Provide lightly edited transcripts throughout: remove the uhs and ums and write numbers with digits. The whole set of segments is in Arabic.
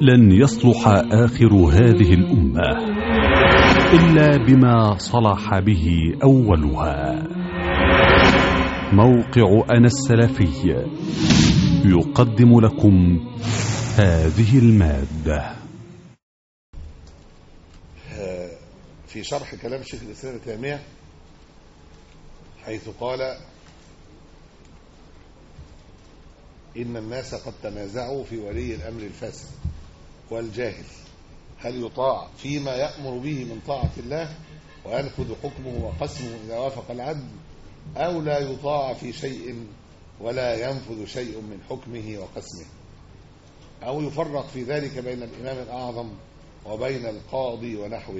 لن يصلح آخر هذه الأمة إلا بما صلح به أولها. موقع أنا السلفي يقدم لكم هذه المادة. في شرح كلام شيخ الإسلام ابن تيمية حيث قال إن الناس قد تنازعوا في ولي الأمر الفاسد والجاهل، هل يطاع فيما يأمر به من طاعة الله وينفذ حكمه وقسمه إذا وافق العدل، أو لا يطاع في شيء ولا ينفذ شيء من حكمه وقسمه، أو يفرق في ذلك بين الإمام الأعظم وبين القاضي ونحوه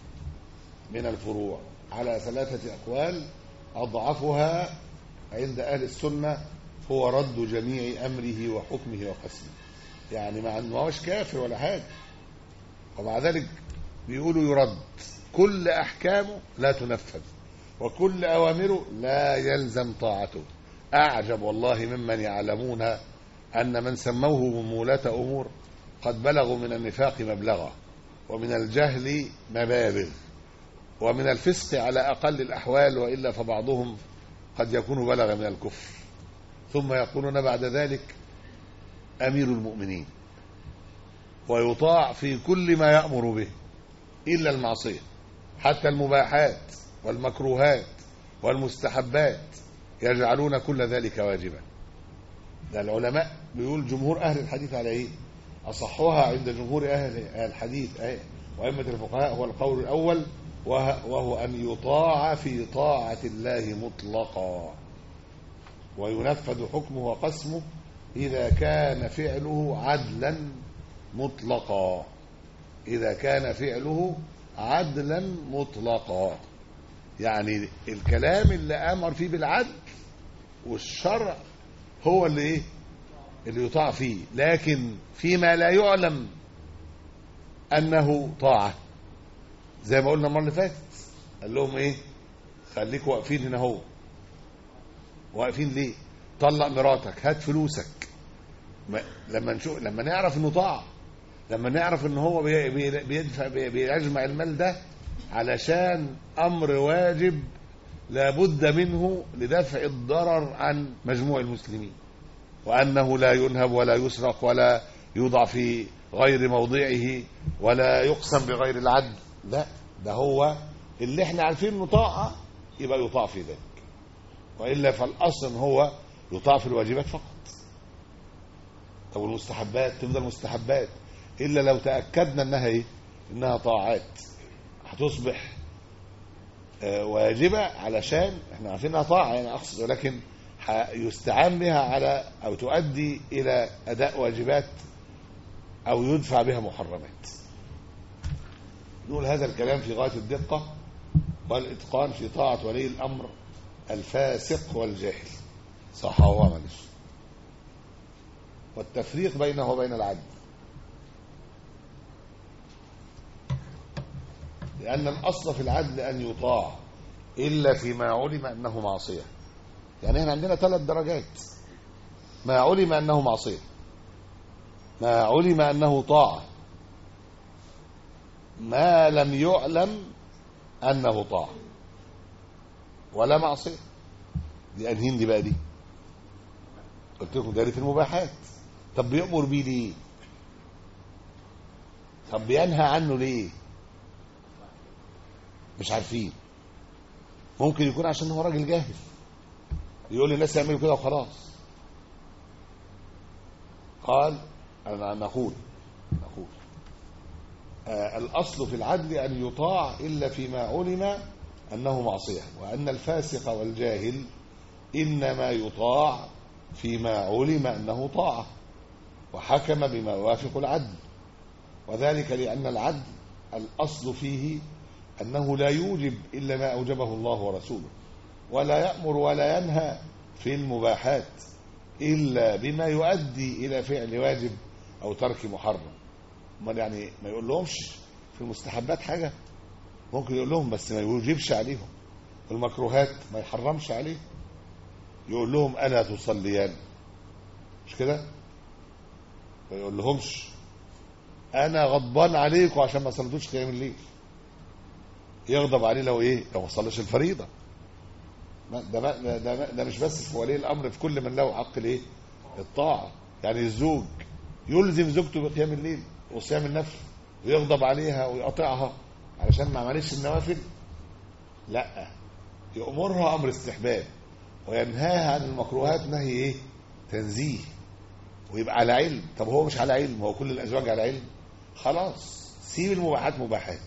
من الفروع على 3 أقوال، أضعفها عند أهل السنة هو رد جميع أمره وحكمه وقسمه. يعني ما هوش كافر ولا حاجة، ومع ذلك بيقولوا يرد، كل أحكامه لا تنفذ وكل أوامره لا يلزم طاعته. أعجب والله ممن يعلمون أن من سموه ممولة أمور قد بلغوا من النفاق مبلغا، ومن الجهل مبالغ، ومن الفسق على أقل الأحوال، وإلا فبعضهم قد يكون بلغ من الكفر، ثم يقولون بعد ذلك أمير المؤمنين ويطاع في كل ما يأمر به إلا المعصية، حتى المباحات والمكروهات والمستحبات يجعلون كل ذلك واجبا. ده العلماء بيقول جمهور أهل الحديث على إيه؟ أصحها عند جمهور أهل الحديث وأئمة الفقهاء هو القول الأول، وهو أن يطاع في طاعة الله مطلقا وينفذ حكمه وقسمه إذا كان فعله عدلا مطلقا. إذا كان فعله عدلا مطلقا، يعني الكلام اللي أمر فيه بالعدل والشرع هو اللي يطاع فيه، لكن فيما لا يعلم أنه طاعة، زي ما قلنا المرة اللي فاتت قال لهم خليكوا واقفين هنا. هو واقفين ليه؟ طلق مراتك، هات فلوسك. لما نعرف انه طاعة، لما نعرف ان هو بيجمع المال ده علشان امر واجب لابد منه لدفع الضرر عن مجموع المسلمين، وانه لا ينهب ولا يسرق ولا يوضع في غير موضعه ولا يقسم بغير العدل، لا، ده هو اللي احنا عارفين انه طاعة يبقى يطاع في ذلك، وإلا فالأصل هو يطاع في الواجبات فقط. طب المستحبات تفضل مستحبات إلا لو تأكدنا إنها طاعات هتصبح واجبة، علشان احنا عارفين انها طاعة يعني أقصد، ولكن يستعان بها على أو تؤدي إلى أداء واجبات أو يدفع بها محرمات. نقول هذا الكلام في غاية الدقة والإتقان في طاعة ولي الأمر الفاسق والجاهل، صح هو معلش، والتفريق بينه وبين العدل، لأن الأصل في العدل أن يطاع إلا فيما علم أنه معصية. يعني احنا عندنا 3 درجات: ما علم أنه معصية، ما علم أنه طاعة، ما لم يعلم أنه طاعة ولا معصية. دي أنهين دي بقى؟ دي قلت لكم دايرة المباحات. طب بيأمر بيه ليه؟ طب بينهى عنه ليه؟ مش عارفين. ممكن يكون عشان هو راجل جاهل يقول للناس يعملوا كده وخلاص. قال أنا نقول الأصل في العدل أن يطاع إلا فيما علم أنه معصية، وأن الفاسق والجاهل إنما يطاع فيما علم أنه طاعة وحكم بما يوافق العدل، وذلك لأن العدل الأصل فيه أنه لا يوجب إلا ما أوجبه الله ورسوله، ولا يأمر ولا ينهى في المباحات إلا بما يؤدي إلى فعل واجب أو ترك محرم. يعني ما يقول لهمش في المستحبات حاجة، ممكن يقول لهم بس ما يوجبش عليهم، والمكروهات ما يحرمش عليهم، يقول لهم ألا تصليان، مش كده؟ ما يقول لهمش انا غضبان عليكم عشان ما صليتوش قيام الليل، يغضب عليه لو ايه؟ لو ما صلىش الفريضه. ده مش بس في ولي الامر، في كل من له حق الايه؟ الطاعه. يعني الزوج يلزم زوجته بقيام الليل وصيام النفل ويغضب عليها ويقطعها علشان ما عملتش النوافل؟ لا، يأمرها امر استحباب وينهاها عن المكروهات نهي ايه؟ تنزيه، ويبقى على علم. طب هو مش على علم، هو كل الازواج على علم، خلاص سيب المباحات مباحات،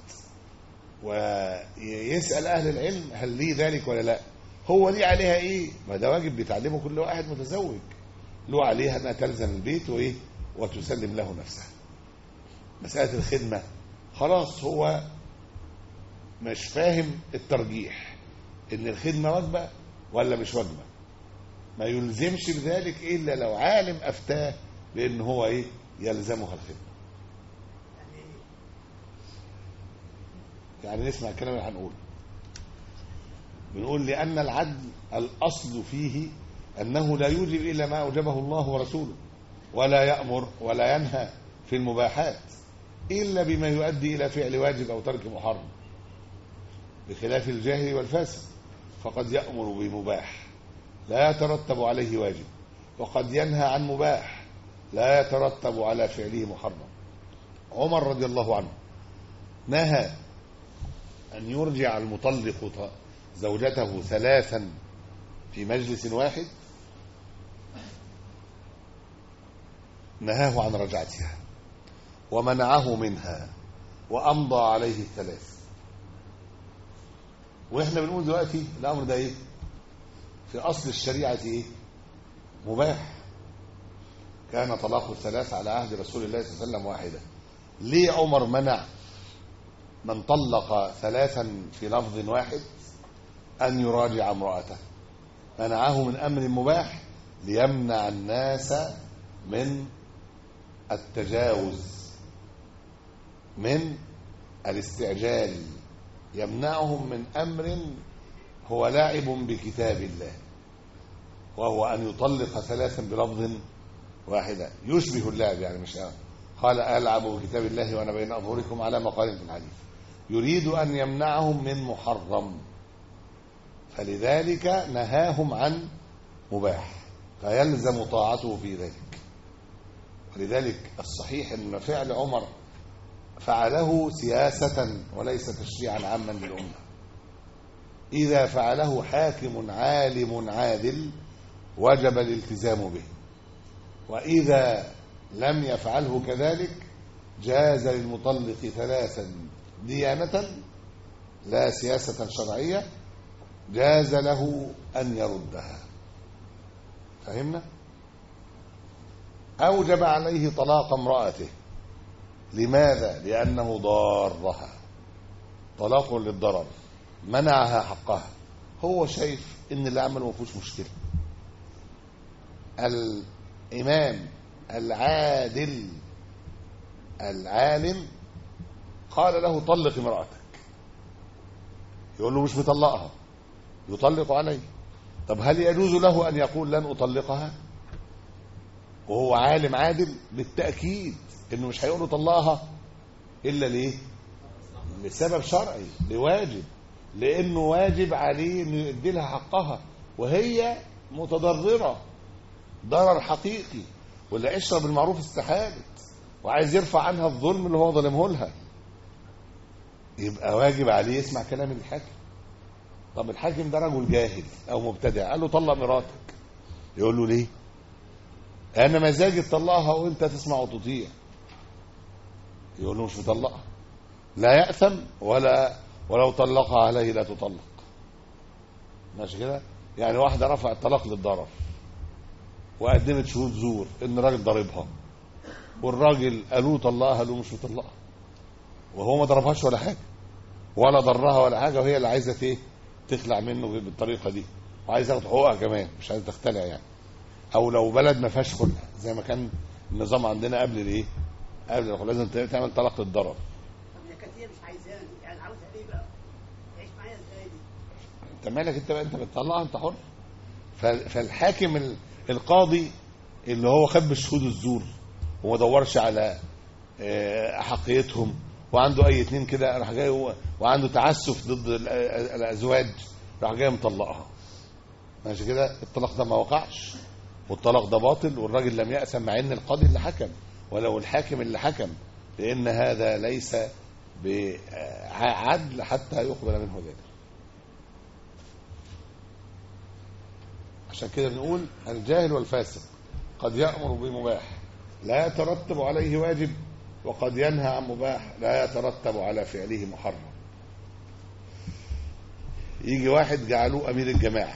ويسأل اهل العلم هل لي ذلك ولا لا. هو ليه عليها ايه؟ ما ده واجب بيتعلمه كل واحد متزوج، له عليها انها تلزم البيت وايه؟ وتسلم له نفسها. مسألة الخدمة خلاص هو مش فاهم الترجيح ان الخدمة واجبة ولا مش واجبة، ما يلزمش بذلك الا لو عالم افتاه بان هو ايه؟ يلزمها الخدمة. يعني نسمع الكلام اللي هنقوله. بنقول لأن العدل الأصل فيه أنه لا يوجب إلا ما أوجبه الله ورسوله، ولا يأمر ولا ينهى في المباحات إلا بما يؤدي إلى فعل واجب أو ترك محرم، بخلاف الجاهل والفاسق، فقد يأمر بمباح لا يترتب عليه واجب، وقد ينهى عن مباح لا يترتب على فعله محرم. عمر رضي الله عنه نهى أن يرجع المطلق زوجته 3 في مجلس واحد، نهاه عن رجعتها ومنعه منها وأمضى عليه 3. وإحنا بنقول دلوقتي الأمر ده إيه؟ في أصل الشريعة إيه؟ مباح. كان طلاق 3 على عهد رسول الله صلى الله عليه وسلم واحدة. ليه عمر منع من طلق 3 في لفظ واحد أن يراجع امرأته؟ منعه من أمر مباح ليمنع الناس من التجاوز، من الاستعجال، يمنعهم من أمر هو لاعب بكتاب الله، وهو أن يطلق 3 بلفظ واحدة يشبه اللعب. يعني مش قال ألعب بكتاب الله وأنا بين أظهركم على مقال في الحديث، يريد أن يمنعهم من محرم، فلذلك نهاهم عن مباح، فيلزم طاعته في ذلك. ولذلك الصحيح أن فعل عمر فعله سياسة وليس تشريعا عاما للأمة. إذا فعله حاكم عالم عادل وجب الالتزام به، وإذا لم يفعله كذلك جاز للمطلق 3 ديانة لا سياسة شرعية، جاز له أن يردها. فهمنا؟ أوجب عليه طلاق امرأته. لماذا؟ لأنه ضارها، طلاق للضرر، منعها حقها. هو شايف إن اللي عمله ما فيهوش مشكلة. الإمام العادل العالم قال له طلق امرأتك، يقول له مش مطلقها، يطلق عليه. طب هل يجوز له أن يقول لن أطلقها وهو عالم عادل؟ بالتأكيد إنه مش هيقول له طلقها إلا ليه؟ لسبب شرعي، لواجب، لأنه واجب عليه إنه يدي لها حقها وهي متضررة ضرر حقيقي، واللي عشرة بالمعروف استحالت وعايز يرفع عنها الظلم اللي هو ظلمه لها، يبقى واجب عليه يسمع كلام الحاكم. طب الحاكم ده رجل جاهل او مبتدع، قال له طلق مراتك، يقول له ليه؟ انا مزاجي تطلقها وانت تسمع وتطيع. يقول له مش مطلقها، لا يأثم ولو طلقها عليه لا تطلق. ماشي كده؟ يعني واحده رفعت الطلاق للضرر وقدمت شهود زور ان الراجل ضاربها، والراجل قالوا طلقها، قالوا مش مطلقها، وهو ما ضربهاش ولا حاجه ولا ضرها ولا حاجه، وهي اللي عايزه ايه؟ تخلع منه بالطريقه دي، وعايزه تاخد حقوقها كمان، مش عايزه تختلع يعني. او لو بلد ما فيهاش خلع زي ما كان النظام عندنا قبل الايه؟ قبل الخلع لازم تعمل طلاق للضرر. طب يا كتير مش عايزاني، يعني عاوزها ليه بقى؟ تعيش معايا ازاي دي؟ انت مالك انت بقى؟ انت بتطلقها، انت حر. فالحاكم القاضي اللي هو خد بالشهود الزور وما دورش على أحقيتهم، وعنده أي اتنين كده راح جاي وعنده تعسف ضد الأزواج راح جاي مطلقها. ماشي كده، الطلاق ده ما وقعش، والطلاق ده باطل، والراجل لم يأثم مع ان القاضي اللي حكم ولو الحاكم اللي حكم، لان هذا ليس بعدل حتى يقبل منه ذلك. عشان كده بنقول الجاهل والفاسق قد يأمر بمباح لا يترتب عليه واجب، وقد ينهى عن مباح لا يترتب على فعله محرم. يجي واحد جعلوه أمير الجماعة،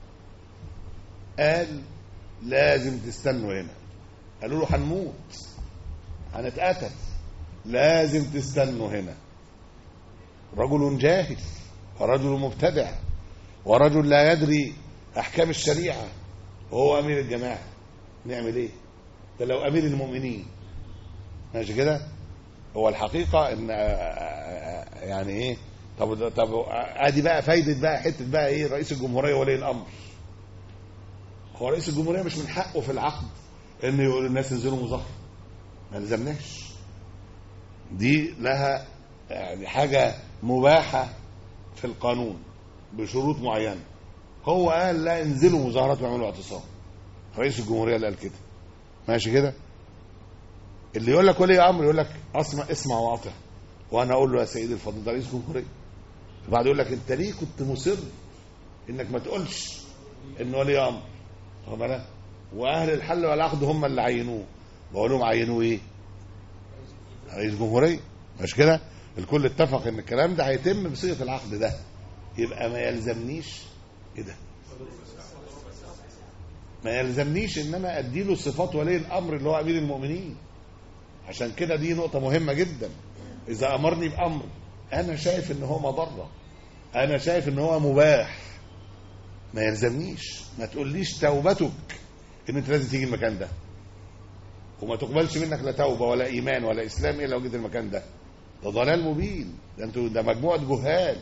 قال لازم تستنوا هنا، قالوا له هنموت هنتقتل، لازم تستنوا هنا. رجل جاهل ورجل مبتدع ورجل لا يدري أحكام الشريعة وهو أمير الجماعة، نعمل إيه؟ ده لو أمير المؤمنين. ماشي كده. هو الحقيقة إن يعني إيه، طب ادي بقى فايدة بقى حتة بقى إيه رئيس الجمهورية ولي الأمر. هو رئيس الجمهورية مش من حقه في العقد إنه يقول للناس انزلوا مظاهرة، ما لزمناش، دي لها يعني حاجة مباحة في القانون بشروط معينة. هو قال لا انزلوا مظاهرات واعملوا اعتصام، رئيس الجمهورية اللي قال كده. ماشي كده. اللي يقول لك ولي امر يقول لك اسمع واطع، وانا اقول له يا سيدي الفاضل ده رئيس جمهوريه. بعد يقول لك انت ليه كنت مصر انك ما تقولش ان ولي امر؟ واخد بالك؟ واهل الحل والعقد هم اللي عينوه، بقول لهم عينوه ايه؟ رئيس جمهوريه. مش كده؟ الكل اتفق ان الكلام ده هيتم بصيغه العقد ده، يبقى ما يلزمنيش ايه ده؟ ما يلزمنيش ان انا اديله صفات ولي الامر اللي هو امير المؤمنين. عشان كده دي نقطة مهمة جدا. إذا أمرني بأمر أنا شايف إن هو مضرة، أنا شايف إن هو مباح، ما يلزمنيش. ما تقوليش توبتك إن أنت لازم تيجي المكان ده، وما تقبلش منك لا توبة ولا إيمان ولا إسلام إلا لو جيت المكان ده. ده ضلال مبين، ده أنتوا ده مجموعة جهال.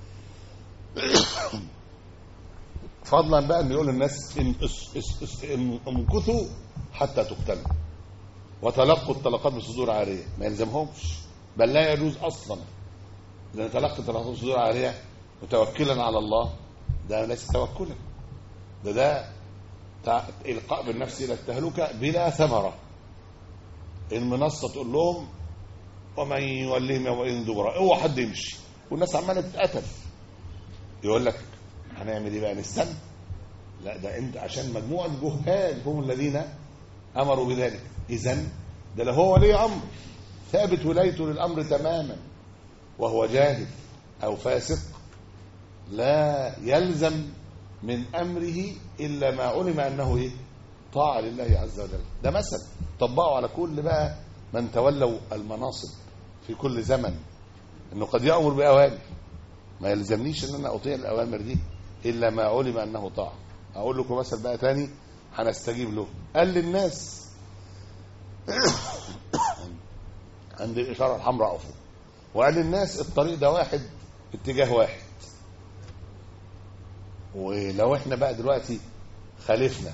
فضلا بقى إن يقول للناس امكثوا حتى تقتلوا وتلقوا الطلقات بصدور عارية، ما يلزمهمش، بل لا يجوز أصلا، لأن تلقي الطلقات بصدور عارية متوكلا على الله ده ليس توكلا، ده إلقاء بالنفس إلى التهلكة بلا ثمرة. المنصة تقول لهم ومن يوليهم يومئذ دبرا، اوعى حد يمشي، والناس عمالة تتقتل. يقول لك هنعمل ايه بقى؟ نستنى؟ لا، ده انت عشان مجموعة جهال هم الذين أمروا بذلك. إذن ده لو هو ولي أمر ثابت ولايته للأمر تماما وهو جاهل أو فاسق، لا يلزم من أمره إلا ما علم أنه إيه؟ طاعة لله عز وجل. ده مثل طبقوا على كل بقى من تولوا المناصب في كل زمن، إنه قد يأمر بأوامر ما يلزمنيش إن أنا أطيع الأوامر دي إلا ما علم أنه طاعة. أقول لكم مثل بقى تاني هنستجيب له. قال للناس عند الإشارة الحمراء أقفوا، وقال للناس الطريق ده واحد اتجاه واحد. ولو احنا بقى دلوقتي خالفنا،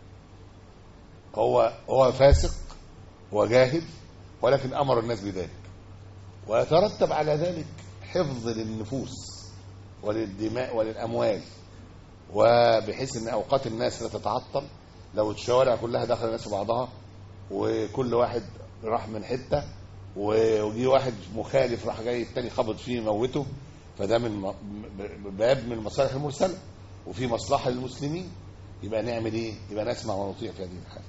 هو فاسق وجاهل ولكن أمر الناس بذلك، ويترتب على ذلك حفظ للنفوس وللدماء وللأموال، وبحيث ان أوقات الناس لا تتعطل. لو الشوارع كلها دخل الناس في بعضها وكل واحد راح من حتة وجي واحد مخالف راح جاي التاني خبط فيه موته، فده من باب من المصالح المرسلة وفي مصلحة للمسلمين. يبقى نعمل ايه؟ يبقى نسمع ونطيع في هذه الحالة.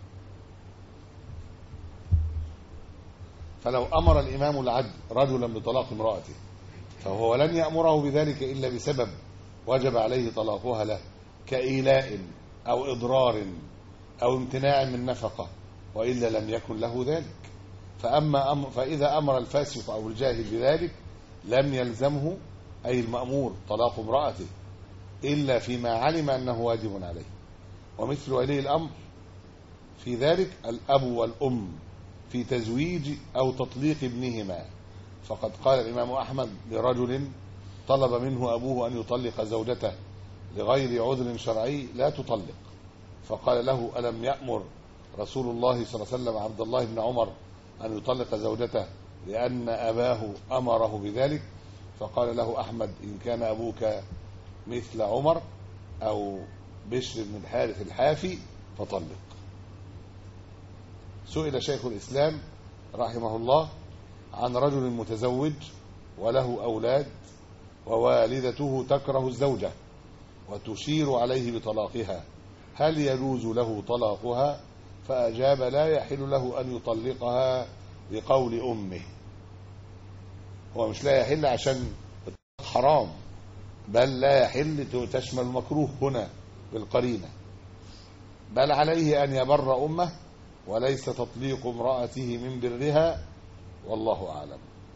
فلو أمر الإمام العدل رجلا بطلاق امرأته فهو لن يأمره بذلك إلا بسبب وجب عليه طلاقها له، كإيلاء أو إضرار أو امتناع من نفقة، وإلا لم يكن له ذلك. فإذا أمر الفاسق أو الجاهل بذلك لم يلزمه أي المأمور طلاق امرأته إلا فيما علم أنه واجب عليه. ومثل ولي الأمر في ذلك الأب والأم في تزويج أو تطليق ابنهما. فقد قال الإمام أحمد لرجل طلب منه أبوه أن يطلق زوجته لغير عذر شرعي لا تطلق، فقال له ألم يأمر رسول الله صلى الله عليه وسلم عبد الله بن عمر أن يطلق زوجته لأن أباه أمره بذلك، فقال له أحمد: إن كان أبوك مثل عمر أو بشر بن الحارث الحافي فطلق. سئل شيخ الإسلام رحمه الله عن رجل متزوج وله أولاد ووالدته تكره الزوجة وتشير عليه بطلاقها، هل يجوز له طلاقها؟ فأجاب: لا يحل له أن يطلقها لقول أمه. هو مش لا يحل عشان حرام، بل لا يحل تشمل المكروه هنا بالقرينة، بل عليه أن يبر أمه وليس تطليق امرأته من برها، والله أعلم.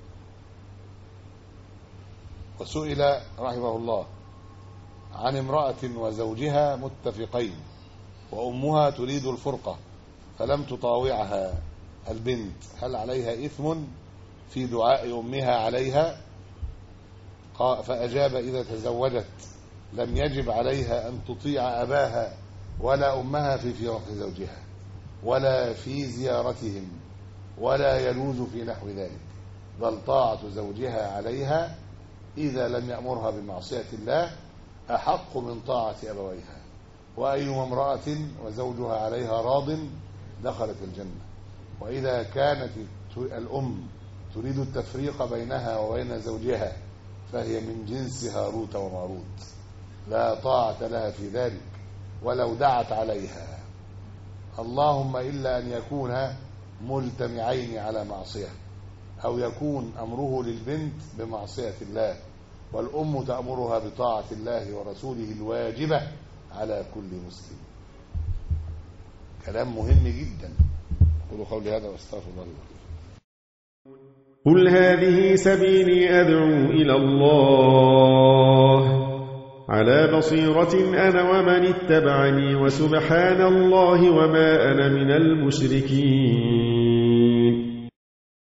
وسئل رحمه الله عن امرأة وزوجها متفقين وأمها تريد الفرقة فلم تطاوعها البنت، هل عليها إثم في دعاء أمها عليها؟ فأجاب: إذا تزوجت لم يجب عليها أن تطيع أباها ولا أمها في فراق زوجها ولا في زيارتهم، ولا يجوز في نحو ذلك، بل طاعة زوجها عليها إذا لم يأمرها بمعصية الله أحق من طاعة أبويها. وأيما امرأة وزوجها عليها راض دخلت الجنة. وإذا كانت الأم تريد التفريق بينها وبين زوجها فهي من جنس هاروت وماروت، لا طاعة لها في ذلك ولو دعت عليها، اللهم إلا أن يكون مجتمعين على معصية، أو يكون أمره للبنت بمعصية الله، والأم تأمرها بطاعة الله ورسوله الواجبة على كل مسلم. كلام مهم جدا. قولوا قولي هذا واستغفر الله لي ولكم. قل هذه سبيلي أدعو إلى الله على بصيرة أنا ومن اتبعني، وسبحان الله وما أنا من المشركين.